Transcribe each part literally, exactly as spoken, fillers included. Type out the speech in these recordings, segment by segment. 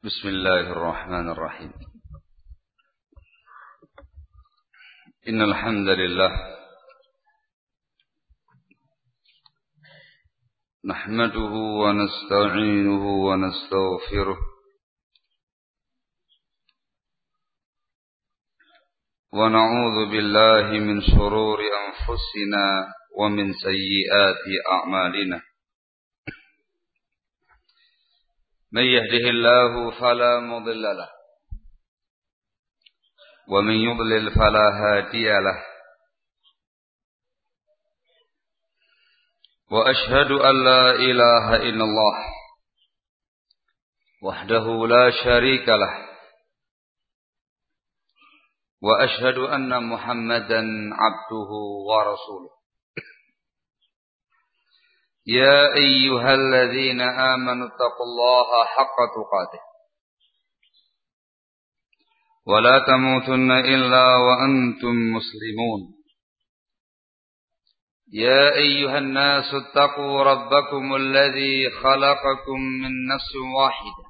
بسم الله الرحمن الرحيم إن الحمد لله نحمده ونستعينه ونستغفره ونعوذ بالله من شرور أنفسنا ومن سيئات أعمالنا من يهده الله فلا مضل له ومن يضلل فلا هادي له وأشهد أن لا إله إلا الله وحده لا شريك له وأشهد أن محمدا عبده ورسوله يا أيها الذين آمنوا اتقوا الله حق تقاته ولا تموتن إلا وأنتم مسلمون يا أيها الناس اتقوا ربكم الذي خلقكم من نفس واحدة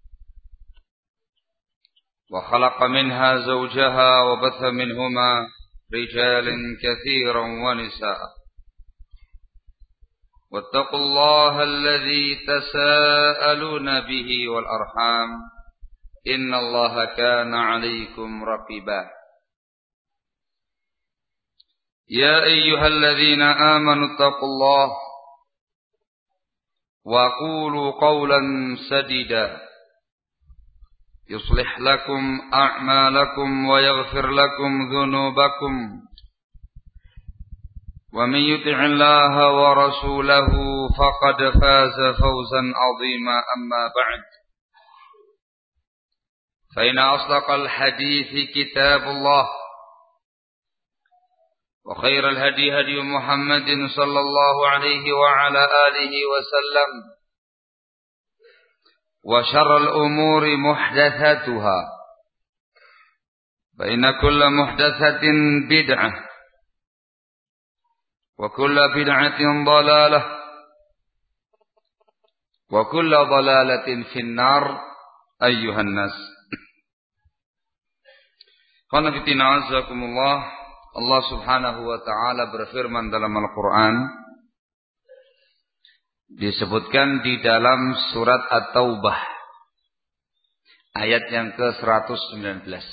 وخلق منها زوجها وبث منهما رجالا كثيرا ونساء واتقوا الله الذي تساءلون به والأرحام إن الله كان عليكم رقيبا يا أيها الذين آمنوا اتقوا الله وقولوا قولا سديدا يصلح لكم أعمالكم ويغفر لكم ذنوبكم ومن يطع الله ورسوله فقد فاز فوزا عظيما أما بعد فإن أصدق الحديث كتاب الله وخير الهدي هدي محمد صلى الله عليه وعلى آله وسلم وشر الأمور محدثاتها فإن كل محدثة بدعة وكل بدعة ضلالة وكل ضلالة في النار أيها الناس. Qana fitina azakumullah. Allah Subhanahu wa taala berfirman dalam Al-Qur'an, disebutkan di dalam surat At-Taubah ayat yang ke seratus sembilan belas.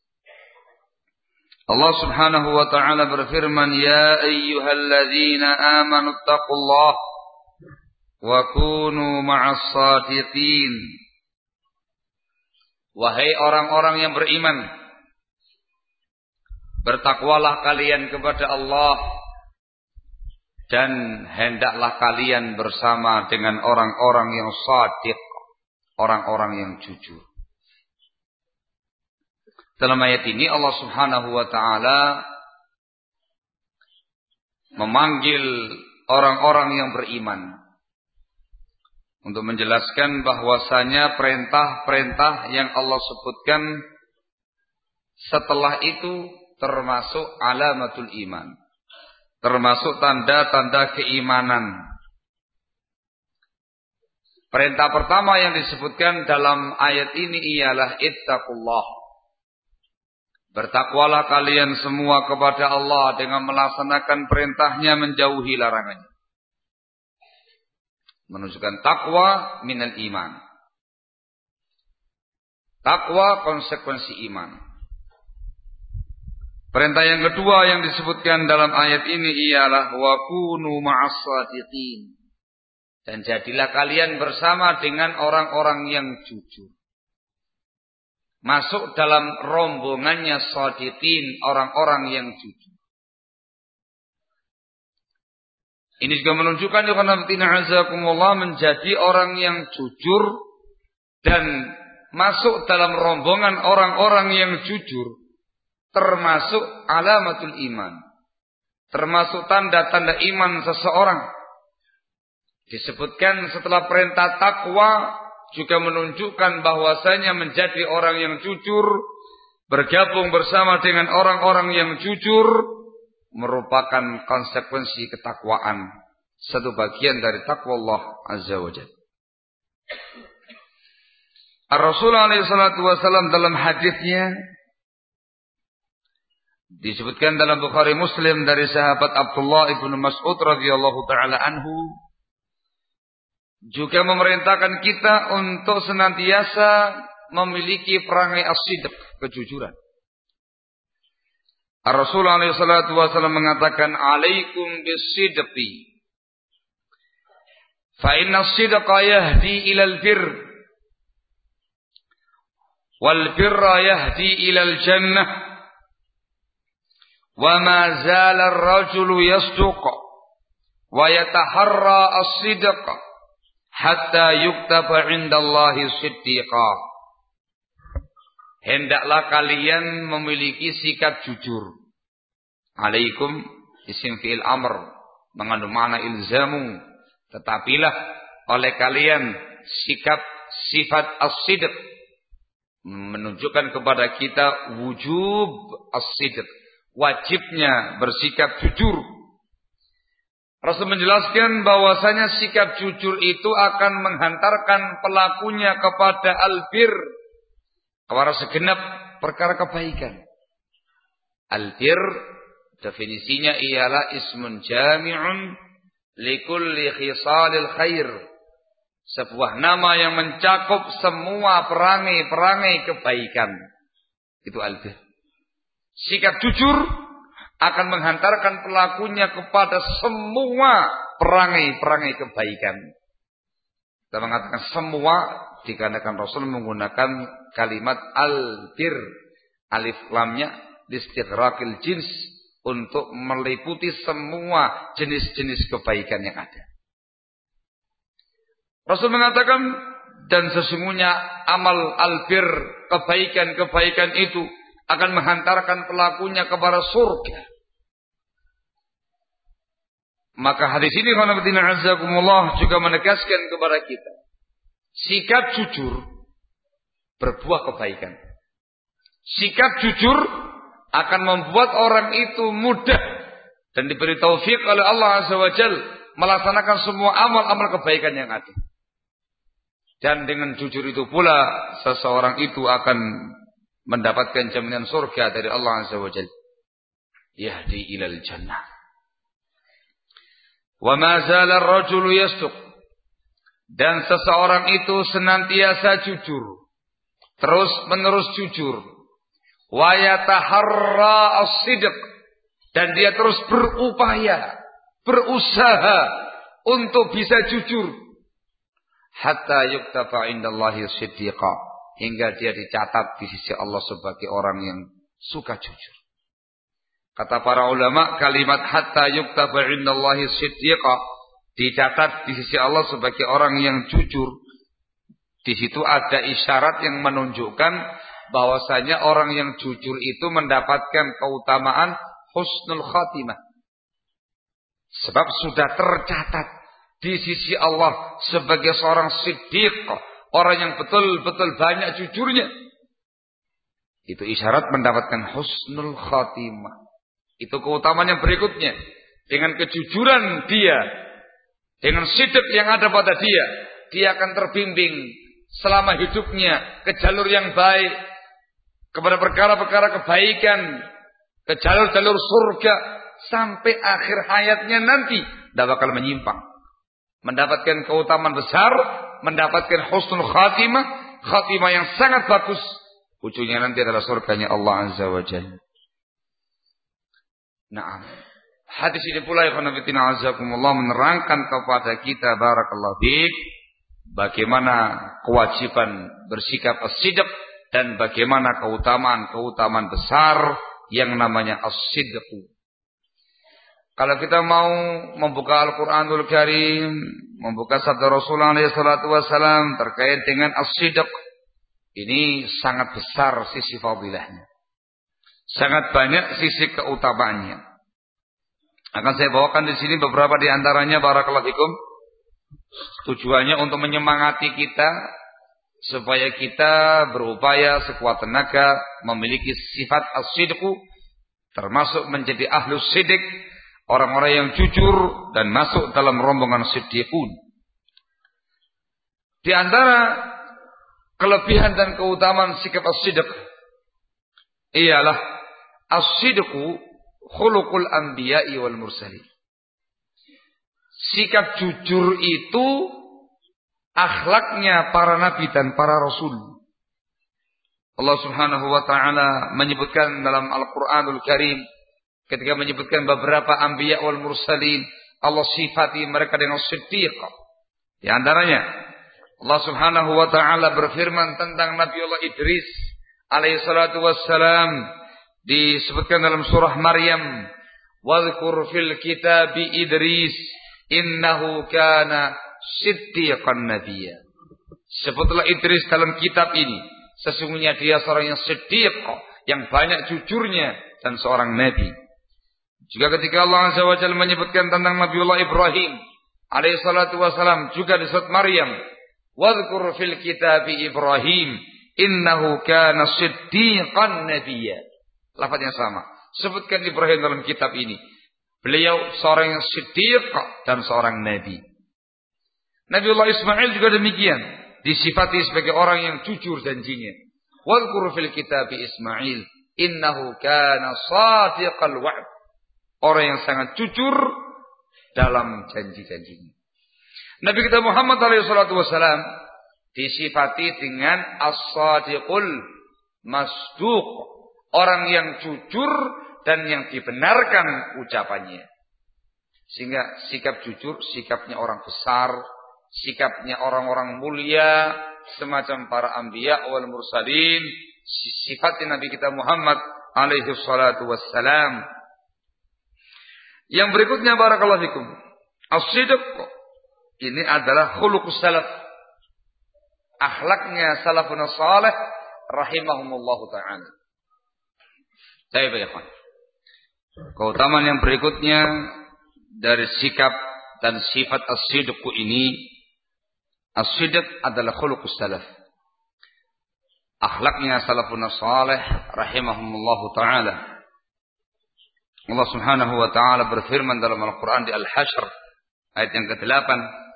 Allah Subhanahu wa taala berfirman, ya ayyuhalladzina amanu taqullaha wa kunu ma'as shadiqin. Wahai orang-orang yang beriman, bertakwalah kalian kepada Allah dan hendaklah kalian bersama dengan orang-orang yang shadiq, orang-orang yang jujur. Dalam ayat ini Allah Subhanahu wa taala memanggil orang-orang yang beriman untuk menjelaskan bahwasanya perintah-perintah yang Allah sebutkan setelah itu termasuk alamatul iman, termasuk tanda-tanda keimanan. Perintah pertama yang disebutkan dalam ayat ini ialah ittaqullah. Bertakwalah kalian semua kepada Allah dengan melaksanakan perintahnya, menjauhi larangannya. Menunjukkan takwa minal iman. Takwa konsekuensi iman. Perintah yang kedua yang disebutkan dalam ayat ini ialah wa kunu ma'as shadiqin. Dan jadilah kalian bersama dengan orang-orang yang jujur. Masuk dalam rombongannya shadiqin, orang-orang yang jujur. Ini juga menunjukkan Allah menjadi orang yang jujur dan masuk dalam rombongan orang-orang yang jujur, termasuk alamatul iman, termasuk tanda-tanda iman seseorang. Disebutkan setelah perintah takwa juga menunjukkan bahwasanya menjadi orang yang jujur, bergabung bersama dengan orang-orang yang jujur, merupakan konsekuensi ketakwaan, satu bagian dari takwa Allah Azza wa Jalla. Rasulullah alaihi salatu wasallam dalam hadisnya disebutkan dalam Bukhari Muslim dari sahabat Abdullah ibnu Mas'ud radhiyallahu taala anhu juga memerintahkan kita untuk senantiasa memiliki perangai as-sidq, kejujuran. Rasulullah alaihi salatu wasallam mengatakan, "Alaikum bis-sidqi. Fa inna as-sidqa yahdi ila al-birr. Wal birra yahdi ilal jannah wa ma zala ar-rajulu yasduq wa yataharra as-sidq hatta yuktaba 'indallahi siddiqa." Hendaklah kalian memiliki sikap jujur. Alaikum isim fi'il amr mengandung makna ilzamu, tetapilah oleh kalian sikap sifat as-sidq, menunjukkan kepada kita wujub as-sidq, wajibnya bersikap jujur. Rasul menjelaskan bahwasanya sikap jujur itu akan menghantarkan pelakunya kepada albir, kepada segenap perkara kebaikan. Albir definisinya ialah ismun jami'un likulli khisalil khair, sebuah nama yang mencakup semua perangai-perangai kebaikan. Itu albir. Sikap jujur akan menghantarkan pelakunya kepada semua perangai-perangai kebaikan. Kita mengatakan semua dikarenakan Rasul menggunakan kalimat albir, alif lamnya listighraqil jins, untuk meliputi semua jenis-jenis kebaikan yang ada. Rasul mengatakan, dan sesungguhnya amal albir, kebaikan-kebaikan itu akan menghantarkan pelakunya kepada surga. Maka hadis ini juga menegaskan kepada kita, sikap jujur berbuah kebaikan. Sikap jujur akan membuat orang itu mudah dan diberi taufik oleh Allah Azza wa Jalla melaksanakan semua amal-amal kebaikan yang ada. Dan dengan jujur itu pula seseorang itu akan mendapatkan jaminan surga dari Allah Azza wa Jalla. Yahdi ilal jannah. Wa ma zala ar-rajulu yasduq. Dan seseorang itu senantiasa jujur, terus menerus jujur. Wa yataharra as-sidq. Dan dia terus berupaya, berusaha untuk bisa jujur. Hatta yuktaba 'indallahi siddiqa, hingga dia dicatat di sisi Allah sebagai orang yang suka jujur. Kata para ulama, kalimat hatta yuktaba 'indallahi siddiqa, dicatat di sisi Allah sebagai orang yang jujur. Di situ ada isyarat yang menunjukkan bahwasanya orang yang jujur itu mendapatkan keutamaan husnul khatimah. Sebab sudah tercatat di sisi Allah sebagai seorang siddiq, orang yang betul-betul banyak jujurnya. Itu isyarat mendapatkan husnul khatimah. Itu keutamaan yang berikutnya. Dengan kejujuran dia, dengan sidq yang ada pada dia, dia akan terbimbing selama hidupnya ke jalur yang baik, kepada perkara-perkara kebaikan, ke jalur-jalur surga, sampai akhir hayatnya nanti tidak bakal menyimpang. Mendapatkan keutamaan besar, mendapatkan husnul khatimah, khatimah yang sangat bagus. Ujungnya nanti adalah surganya Allah Azza wa Jalla. Naam. Hadis ini pula ya khonafidina azakumullah menerangkan kepada kita barakallahu fiik bagaimana kewajiban bersikap as-sidq dan bagaimana keutamaan-keutamaan besar yang namanya as-sidq. Kalau kita mau membuka Al-Quranul Karim, membuka sabda Rasulullah shallallahu alaihi wasallam terkait dengan as-sidq, ini sangat besar sisi fadilahnya, sangat banyak sisi keutamaannya. Akan saya bawakan di sini beberapa di antaranya barakallahu fikum. Tujuannya untuk menyemangati kita supaya kita berupaya sekuat tenaga memiliki sifat as-sidq, termasuk menjadi ahlus sidq, orang-orang yang jujur dan masuk dalam rombongan siddiqun. Di antara kelebihan dan keutamaan sikap as-sidq ialah as-sidqu khuluqul anbiya'i wal mursalin. Sikap jujur itu akhlaknya para nabi dan para rasul. Allah Subhanahu wa taala menyebutkan dalam Al-Qur'anul Karim ketika menyebutkan beberapa anbiya wal mursalin, Allah sifati mereka dengan siddiq. Di antaranya Allah Subhanahu wa taala berfirman tentang Nabiullah Idris alaihi salatu wassalam, disebutkan dalam surah Maryam, "Wadhkur fil kitabi Idris innahu kana siddiqan nabiyya." Sebutlah Idris dalam kitab ini, sesungguhnya dia seorang yang siddiq, yang banyak jujurnya dan seorang nabi. Juga ketika Allah Azza wa Jalla menyebutkan tentang Nabiullah Ibrahim alaihi salatu wassalam, juga di surat Maryam, "Wadhkur fil kitabi Ibrahim innahu kana siddiqan nabiyya." Lafaz yang sama. Sebutkan Ibrahim dalam kitab ini. Beliau seorang yang siddiq dan seorang nabi. Nabiullah Ismail juga demikian, disifati sebagai orang yang jujur janjinya. Wadhkur fil kitabi Ismail innahu kana shadiqal wa'd. Orang yang sangat jujur dalam janji-janjinya. Nabi kita Muhammad alaihi salatu wasalam disifati dengan as-sadiqul masduq, orang yang jujur dan yang dibenarkan ucapannya. Sehingga sikap jujur sikapnya orang besar, sikapnya orang-orang mulia semacam para anbiya wal mursalin, sifatnya Nabi kita Muhammad alaihi salatu wassalam. Yang berikutnya barakallahu fikum, as-sidq ini adalah khuluqus salaf, akhlaknya salafun salih rahimahumullahu taala. Baik ya ikhwan. Keutamaan yang berikutnya dari sikap dan sifat as-sidq ini, as-sidq adalah khuluqus salaf, akhlaknya salafun salih rahimahumullahu taala. Allah Subhanahu wa taala berfirman dalam Al-Qur'an di Al-Hasyr ayat yang kedelapan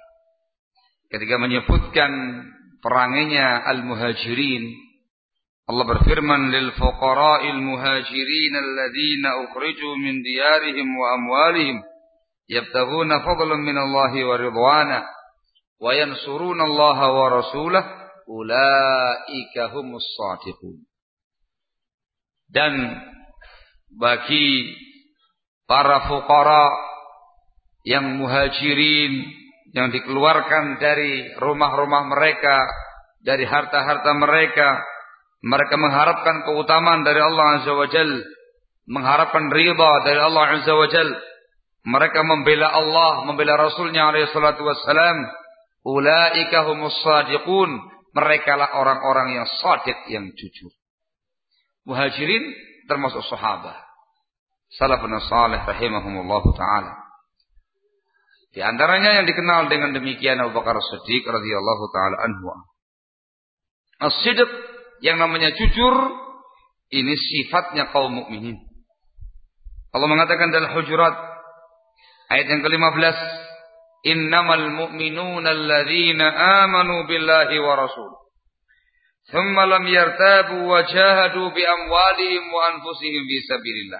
ketika menyebutkan perangainya al-muhajirin, Allah berfirman, lil fuqara'il muhajirin alladziina ukhriju min diyarihim wa amwalihim yabtaghuna fadlan min Allahi wa ridwana wa yansuruna Allah wa rasulahu ulaika humus shadiqun. Dan bagi para fuqara yang muhajirin yang dikeluarkan dari rumah-rumah mereka, dari harta-harta mereka, mereka mengharapkan keutamaan dari Allah Azza wa Jalla, mengharapkan ridha dari Allah Azza wa Jalla. Mereka membela Allah, membela Rasulnya alaihi salatu wassalam. Ulaika humus shadiqun. Mereka lah orang-orang yang shadiq, yang jujur. Muhajirin termasuk sahabat salafun salih rahimahumullahu taala. Di antaranya yang dikenal dengan demikian Abu Bakar As-Siddiq radhiyallahu taala anhu. As-sidq yang namanya jujur ini sifatnya kaum mukminin. Allah mengatakan dalam Hujurat ayat yang kelima belas, innamal mu'minuna alladzina amanu billahi wa rasul thumma lam yartabu wa jahadu bi amwalihim wa anfusihim fi sabilillah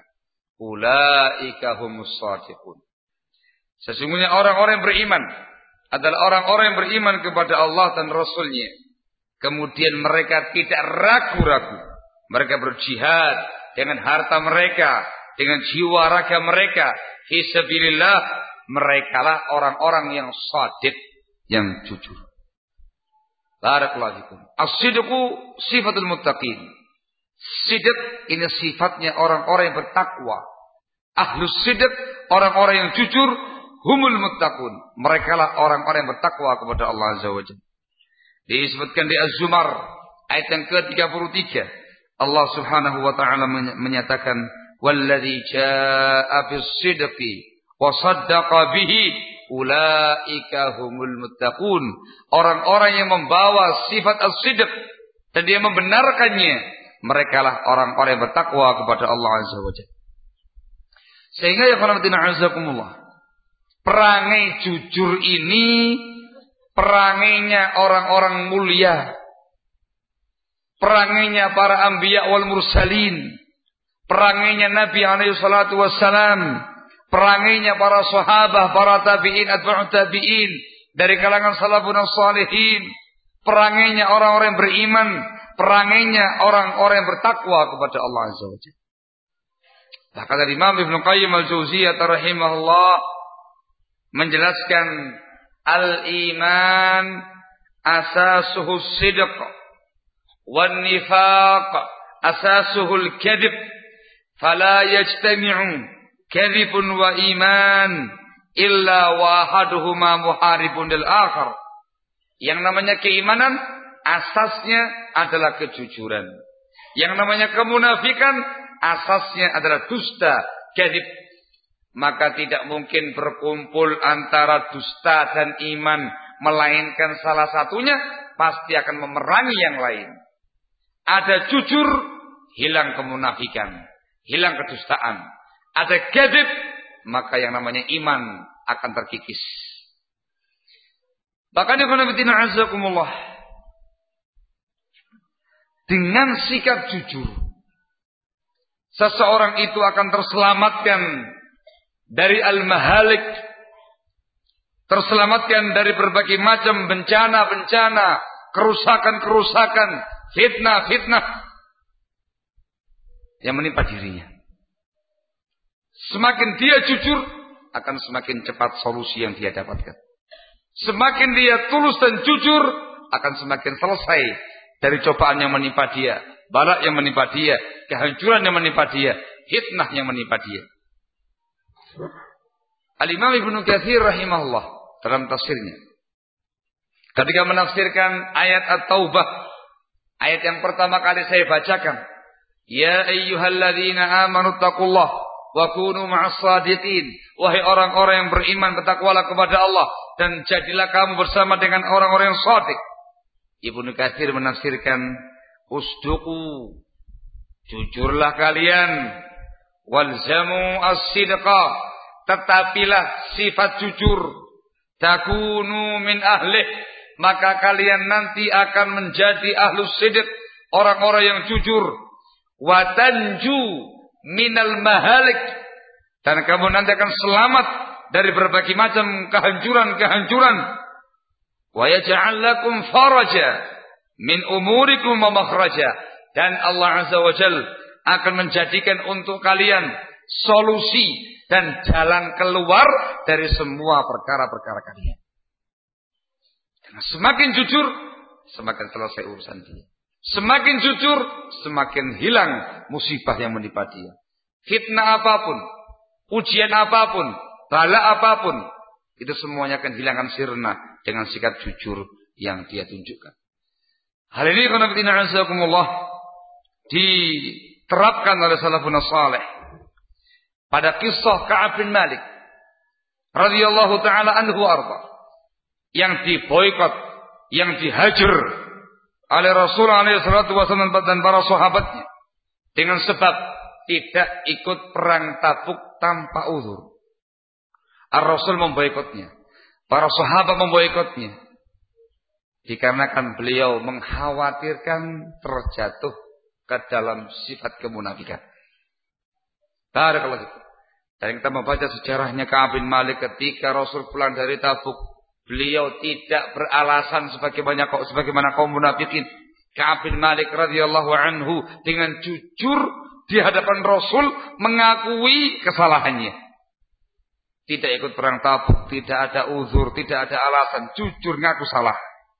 ulaika humus shadiqun. Sesungguhnya orang-orang yang beriman adalah orang-orang yang beriman kepada Allah dan Rasulnya, kemudian mereka tidak ragu-ragu, mereka berjihad dengan harta mereka, dengan jiwa raga mereka fi sabilillah, merekalah orang-orang yang shadiq, yang jujur. Barakallahu fikum. As-sidqu sifatul muttaqin. Sidq ini sifatnya orang-orang yang bertakwa. Ahlus sidq, orang-orang yang jujur, humul muttaqun. Merekalah orang-orang yang bertakwa kepada Allah Azza wa Jalla. Disebutkan di Az-Zumar ayat yang ke tiga puluh tiga. Allah Subhanahu wa taala menyatakan, "Walladzi jaa'a bis-sidqi wa saddaqa bihi ulaika humul muttaqun." Orang-orang yang membawa sifat as-sidq dan dia membenarkannya, merekalah orang-orang yang bertakwa kepada Allah Azza wa Jalla. Sehingga ya khonamatina azakumullah, perangai jujur ini perangainya orang-orang mulia, perangainya para anbiya wal mursalin, perangainya Nabi alaihi salatu wassalam, perangainya para sahabat, para tabi'in, atba'ut tabi'in, dari kalangan salafun salihin, perangainya orang-orang yang beriman, perangainya orang-orang yang bertakwa kepada Allah Azza wa Jalla. Bahkan dari Imam Ibnu Qayyim al-Jauziyah rahimahullah menjelaskan al-iman asasuhu sidq wan nifaq asasuhu al-kadhib fala yajtami'u kadhibun wa iman illa wahaduhuma muharibun lil akhar. Yang namanya keimanan asasnya adalah kejujuran. Yang namanya kemunafikan asasnya adalah dusta, kadhib. Maka tidak mungkin berkumpul antara dusta dan iman, melainkan salah satunya pasti akan memerangi yang lain. Ada jujur, hilang kemunafikan, hilang kedustaan. Ada kadhib, maka yang namanya iman akan terkikis. Bahkan ikhwanafiddin azakumullah, dengan sikap jujur, seseorang itu akan terselamatkan dari al-mahalik, terselamatkan dari berbagai macam bencana-bencana, kerusakan-kerusakan, fitnah-fitnah yang menimpa dirinya. Semakin dia jujur, akan semakin cepat solusi yang dia dapatkan. Semakin dia tulus dan jujur, akan semakin selesai dari cobaan yang menimpa dia, bala yang menimpa dia, kehancuran yang menimpa dia, fitnah yang menimpa dia. Al-Imam Ibnu Katsir rahimahullah dalam tafsirnya, ketika menafsirkan ayat At-Taubah, ayat yang pertama kali saya bacakan, ya ayyuhalladzina amanu taqullah wa kunu ma'as shadiqin, wahai orang-orang yang beriman, bertakwalah kepada Allah dan jadilah kamu bersama dengan orang-orang yang shadiq. Ibnu Katsir menafsirkan, usduqu, jujurlah kalian, walzamu as-sidqa, tetapilah sifat jujur, takunu min ahlih, maka kalian nanti akan menjadi ahlus sidq, orang-orang yang jujur, wa tanju minal mahalik, dan kamu nanti akan selamat dari berbagai macam kehancuran-kehancuran, wa yaj'al lakum faraja min umurikum wa makhraja, dan Allah Azza wa Jalla akan menjadikan untuk kalian solusi dan jalan keluar dari semua perkara-perkara kalian. Karena semakin jujur, semakin selesai urusan dia. Semakin jujur, semakin hilang musibah yang menimpa dia. Fitnah apapun, ujian apapun, bala apapun, itu semuanya akan hilangkan sirna dengan sikap jujur yang dia tunjukkan. Hal ini qanafidina azakumullah diterapkan oleh salafun salih pada kisah Ka'ab bin Malik radhiyallahu taala anhu arba, yang diboikot, yang dihajar oleh Rasulullah alaihi salatu wasallam dan para sahabatnya dengan sebab tidak ikut perang Tabuk tanpa uzur. Ar-Rasul memboikotnya, para sahabat memboikotnya, dikarenakan beliau mengkhawatirkan terjatuh ke dalam sifat kemunafikan. Barakallahu fikum. Dan kita membaca sejarahnya Ka'ab bin Malik ketika Rasul pulang dari Tabuk, beliau tidak beralasan sebagaimana sebagaimana kaum munafikin. Ka'ab bin Malik radhiyallahu anhu dengan jujur di hadapan Rasul mengakui kesalahannya. Tidak ikut perang Tabuk, tidak ada uzur, tidak ada alasan, jujur ngaku salah.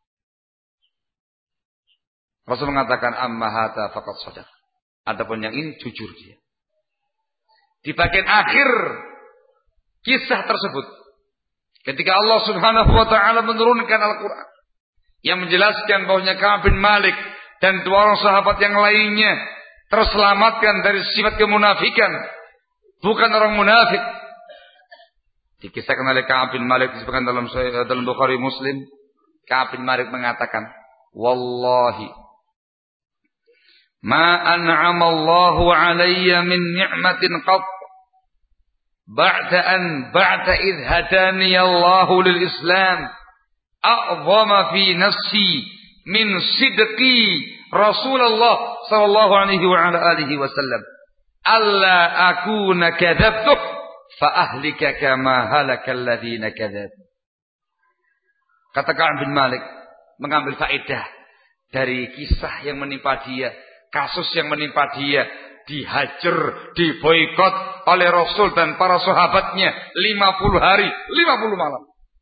Rasul mengatakan amma hadza faqad shadaq. Adapun yang ini jujur dia. Di bagian akhir kisah tersebut, ketika Allah Subhanahu wa taala menurunkan Al-Qur'an yang menjelaskan bahwasanya Ka'ab bin Malik dan dua orang sahabat yang lainnya terselamatkan dari sifat kemunafikan, bukan orang munafik. Dikisahkan oleh Ka'ab bin Malik disebutkan dalam dalam Bukhari Muslim, Ka'ab bin Malik mengatakan, wallahi ma an'ama Allahu alayya min ni'matin qat ba'da an ba'da idh hadani Allahu lil Islam a'zama fi nafsi min sidqi Rasulullah sallallahu alaihi wa ala alihi wasallam, "Alla akuna kadzabtuh fa ahlika kama halakal ladzina kadzabu." Kata Ka'ab bin Malik mengambil faedah dari kisah yang menimpa dia, kasus yang menimpa dia, dihajar, diboikot oleh Rasul dan para sahabatnya lima puluh hari, lima puluh malam.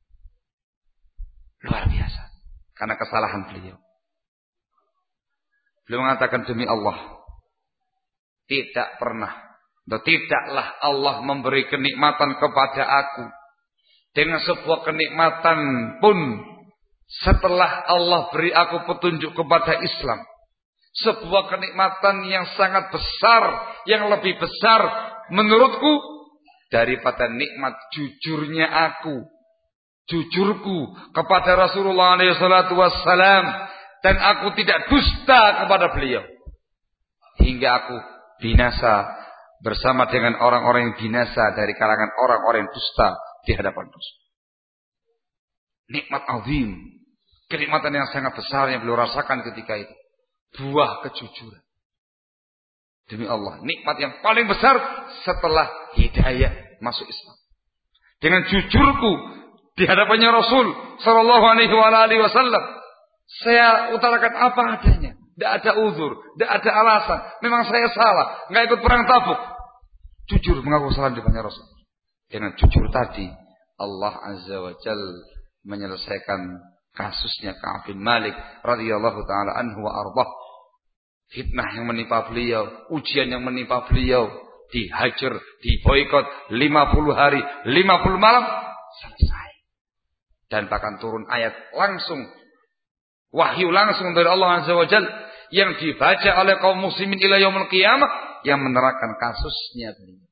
Luar biasa. Karena kesalahan beliau. Beliau mengatakan, demi Allah, tidak pernah, atau tidaklah Allah memberi kenikmatan kepada aku dengan sebuah kenikmatan pun setelah Allah beri aku petunjuk kepada Islam. Sebuah kenikmatan yang sangat besar, yang lebih besar menurutku daripada nikmat jujurnya aku, jujurku kepada Rasulullah alaihi salatu wassalam, dan aku tidak dusta kepada beliau hingga aku binasa bersama dengan orang-orang yang binasa dari kalangan orang-orang yang dusta di hadapan Rasul. Nikmat azim, kenikmatan yang sangat besar yang beliau rasakan ketika itu, buah kejujuran. Demi Allah, nikmat yang paling besar setelah hidayah masuk Islam. Dengan jujurku di hadapannya Rasul sallallahu alaihi wasallam, saya utarakan apa adanya, tidak ada uzur, tidak ada alasan. Memang saya salah, nggak ikut perang Tabuk. Jujur mengaku salah di hadapan Rasul. Dengan jujur tadi, Allah Azza wa Jalla menyelesaikan kasusnya Ka'ab bin Malik radhiyallahu taala anhu wa ardhah. Fitnah yang menimpa beliau, ujian yang menimpa beliau, dihajar, diboikot lima puluh hari, lima puluh malam, selesai. Dan bahkan turun ayat langsung, wahyu langsung dari Allah Azza wa Jalla yang dibaca oleh kaum muslimin ila yaumil qiyamah yang menerangkan kasusnya beliau.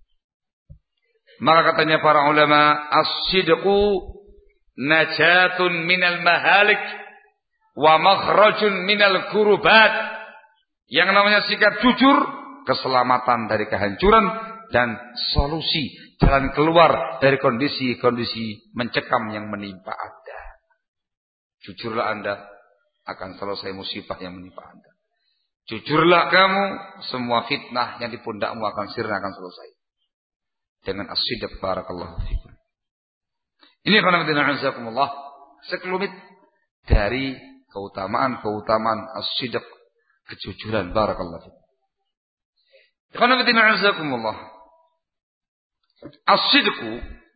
Maka katanya para ulama, as-sidqu najatun minal mahalik wa makhrajun minal kurubat. Yang namanya sikap jujur, keselamatan dari kehancuran dan solusi, jalan keluar dari kondisi-kondisi mencekam yang menimpa Anda. Jujurlah Anda, akan selesai musibah yang menimpa Anda. Jujurlah kamu, semua fitnah yang di pundakmu akan sirna, akan selesai. Dengan as-sidq, barakallahu fikum. Ini khonamidina azakumullah, sekelumit dari keutamaan-keutamaan as-sidq, kejujuran, barakallahu fikum. Khonamidina azakumullah, as-sidqu,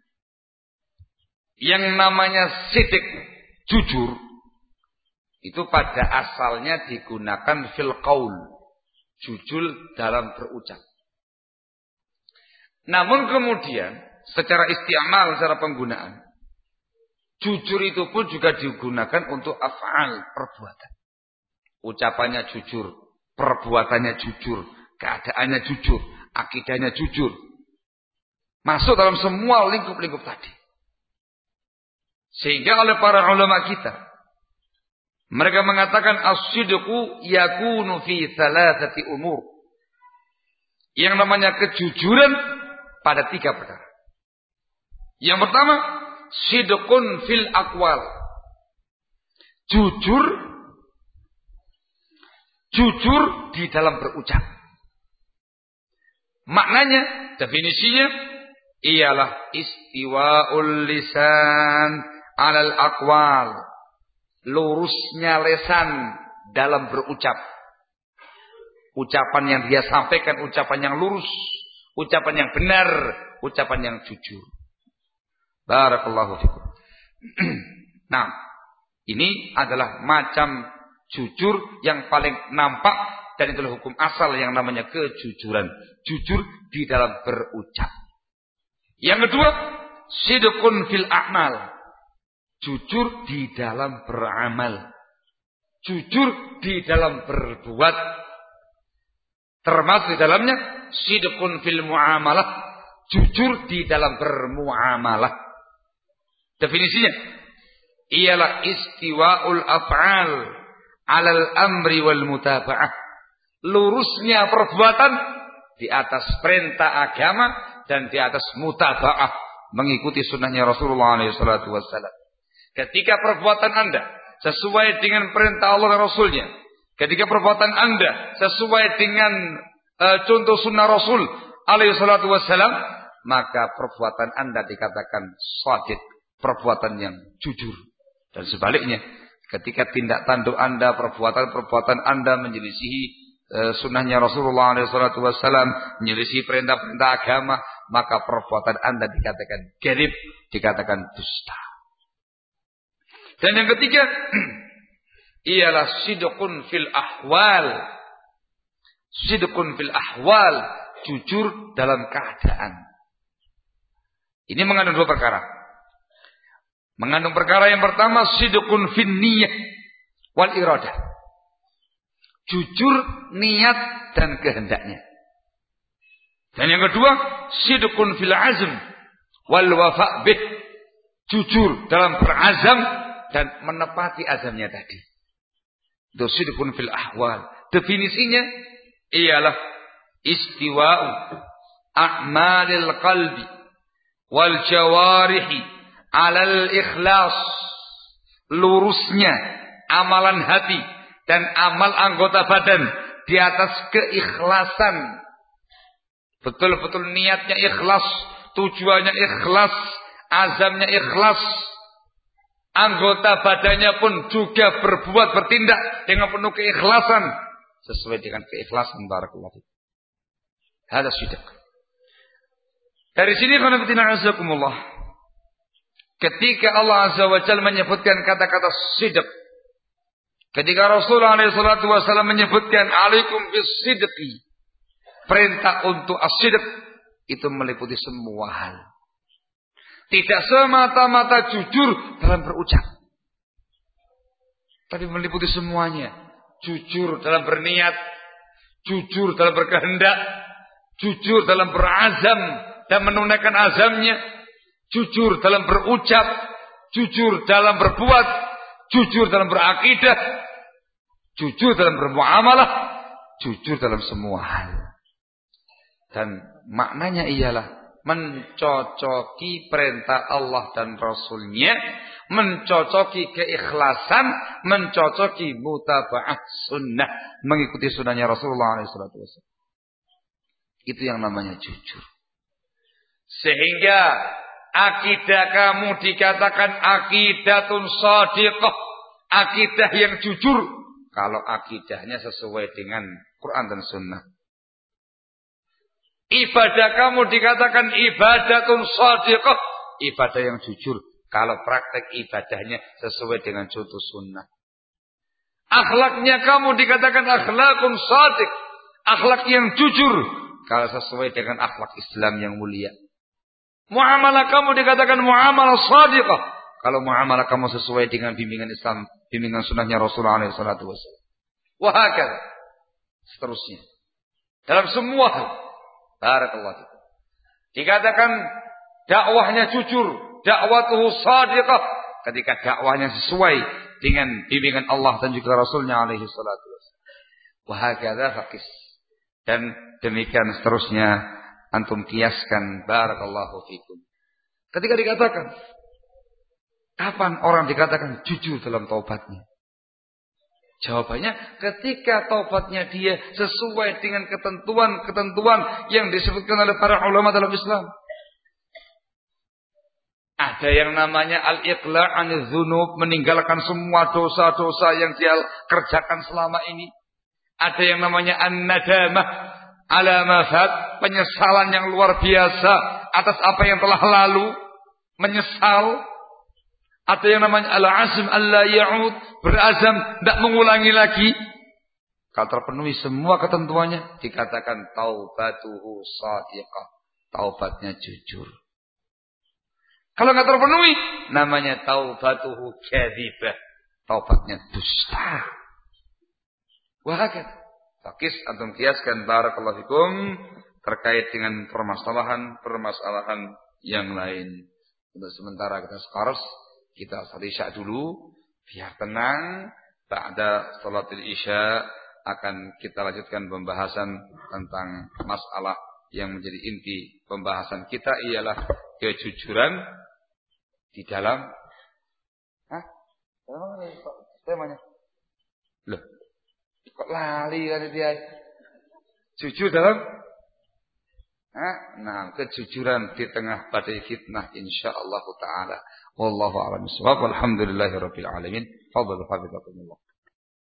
yang namanya sidq, jujur, itu pada asalnya digunakan fil qaul, jujur dalam berucap. Namun kemudian secara isti'mal, secara penggunaan, jujur itu pun juga digunakan untuk af'al, perbuatan. Ucapannya jujur, perbuatannya jujur, keadaannya jujur, akidahnya jujur. Masuk dalam semua lingkup-lingkup tadi. Sehingga oleh para ulama kita, mereka mengatakan as-sidqu yakunu fi thalathati umur. Yang namanya kejujuran pada tiga perkara. Yang pertama, sidqun fil aqwal. Jujur jujur di dalam berucap. Maknanya, definisinya ialah istiwa'ul lisan 'alal aqwal. Lurusnya lisan dalam berucap. Ucapan yang dia sampaikan, ucapan yang lurus, ucapan yang benar, ucapan yang jujur. Barakallahu fikum. Nah, ini adalah macam jujur yang paling nampak, dan itulah hukum asal yang namanya kejujuran. Jujur di dalam berucap. Yang kedua, sidqun fil a'mal. Jujur di dalam beramal. Jujur di dalam berbuat. Termasuk di dalamnya sidqun fil muamalah. Jujur di dalam bermuamalah. Definisinya ialah istiwa'ul af'al 'alal amri wal mutaba'ah. Lurusnya perbuatan di atas perintah agama dan di atas mutaba'ah, mengikuti sunnahnya Rasulullah shallallahu alaihi wasallam. Ketika perbuatan Anda sesuai dengan perintah Allah dan Rasulnya, Ketika perbuatan Anda sesuai dengan uh, contoh sunnah Rasul alaihi salatu wassalam, maka perbuatan Anda dikatakan shadiq, perbuatan yang jujur. Dan sebaliknya, ketika tindak tanduk Anda, perbuatan-perbuatan Anda menyelisihi uh, sunnahnya Rasulullah alaihi salatu wassalam, menyelisihi perintah-perintah agama, maka perbuatan Anda dikatakan kadhib, dikatakan dusta. Dan yang ketiga ialah sidqun fil ahwal. Sidqun fil ahwal, jujur dalam keadaan. Ini mengandung dua perkara. Mengandung perkara yang pertama sidqun fin niyyah wal iradah. Jujur niat dan kehendaknya. Dan yang kedua sidqun fil azm wal wafa' bih. Jujur dalam berazam dan menepati azamnya tadi. Sidqun fil ahwal. Definisinya ialah istiwa'u a'malil qalbi wal jawarihi 'alal ikhlas. Lurusnya amalan hati dan amal anggota badan di atas keikhlasan. Betul-betul niatnya ikhlas, tujuannya ikhlas, azamnya ikhlas. Anggota badannya pun juga berbuat, bertindak dengan penuh keikhlasan. Sesuai dengan keikhlasan. Barakallahu fiik. Hada sidq. Dari sini khonafidina'azakumullah. Ketika Allah Azza wa Jalla menyebutkan kata-kata sidq. Ketika Rasulullah alaihi salatu wasallam menyebutkan alaikum bis sidqi. Perintah untuk as-sidq. Itu meliputi semua hal. Tidak semata-mata jujur dalam berucap. Tapi meliputi semuanya. Jujur dalam berniat. Jujur dalam berkehendak. Jujur dalam berazam dan menunaikan azamnya. Jujur dalam berucap. Jujur dalam berbuat. Jujur dalam berakidah. Jujur dalam bermuamalah. Jujur dalam semua hal. Dan maknanya ialah mencocoki perintah Allah dan Rasulnya, mencocoki keikhlasan, mencocoki mutaba'ah sunnah, mengikuti sunnahnya Rasulullah shallallahu alaihi wasallam. Itu yang namanya jujur. Sehingga akidah kamu dikatakan akidatun shadiqah, akidah yang jujur, kalau akidahnya sesuai dengan Quran dan sunnah. Ibadah kamu dikatakan ibadatun shadiqah, ibadah yang jujur kalau praktek ibadahnya sesuai dengan contoh sunnah. Akhlaknya kamu dikatakan akhlakun shadiq, akhlak yang jujur kalau sesuai dengan akhlak Islam yang mulia. Muamalah kamu dikatakan muamalah shadiqah kalau muamalah kamu sesuai dengan bimbingan Islam, bimbingan sunnahnya Rasulullah shallallahu alaihi wasallam. Wahakala seterusnya dalam semua hal. Barakallahu fikum. Dikatakan dakwahnya jujur, dakwatuhu shadiqah ketika dakwahnya sesuai dengan bimbingan Allah dan juga Rasulnya alaihi salatu wasallam. Wa hakadha faqis. Dan demikian seterusnya antum kiaskan. Barakallahu fikum. Ketika dikatakan kapan orang dikatakan jujur dalam taubatnya? Jawabannya ketika taubatnya dia sesuai dengan ketentuan-ketentuan yang disebutkan oleh para ulama dalam Islam. Ada yang namanya al-iqla' 'anil dzunub, meninggalkan semua dosa-dosa yang dia kerjakan selama ini. Ada yang namanya an-nadamah 'ala ma fat, penyesalan yang luar biasa atas apa yang telah lalu, menyesal. Ada yang namanya al-azm alla ya'ud, berazam tidak mengulangi lagi. Kalau terpenuhi semua ketentuannya dikatakan taubatuhu shadiqah, taubatnya jujur. Kalau enggak terpenuhi namanya taubatuhu kadzibah, taubatnya dusta. Wahakad. Fakis antum kiaskan barakallahu fikum terkait dengan permasalahan-permasalahan yang lain. Untuk sementara kita sekarang kita salat isya dulu biar tenang. Ba'da salatil isya akan kita lanjutkan pembahasan tentang masalah yang menjadi inti pembahasan kita ialah kejujuran di dalam Hah? Temanya? Loh. Kok lali kan dia? Jujur dalam nah, kejujuran di tengah badai fitnah insyaallah taala. Wallahu a'lam bishawab. Walhamdulillahirabbil alamin. Fadhal hafizakumullah.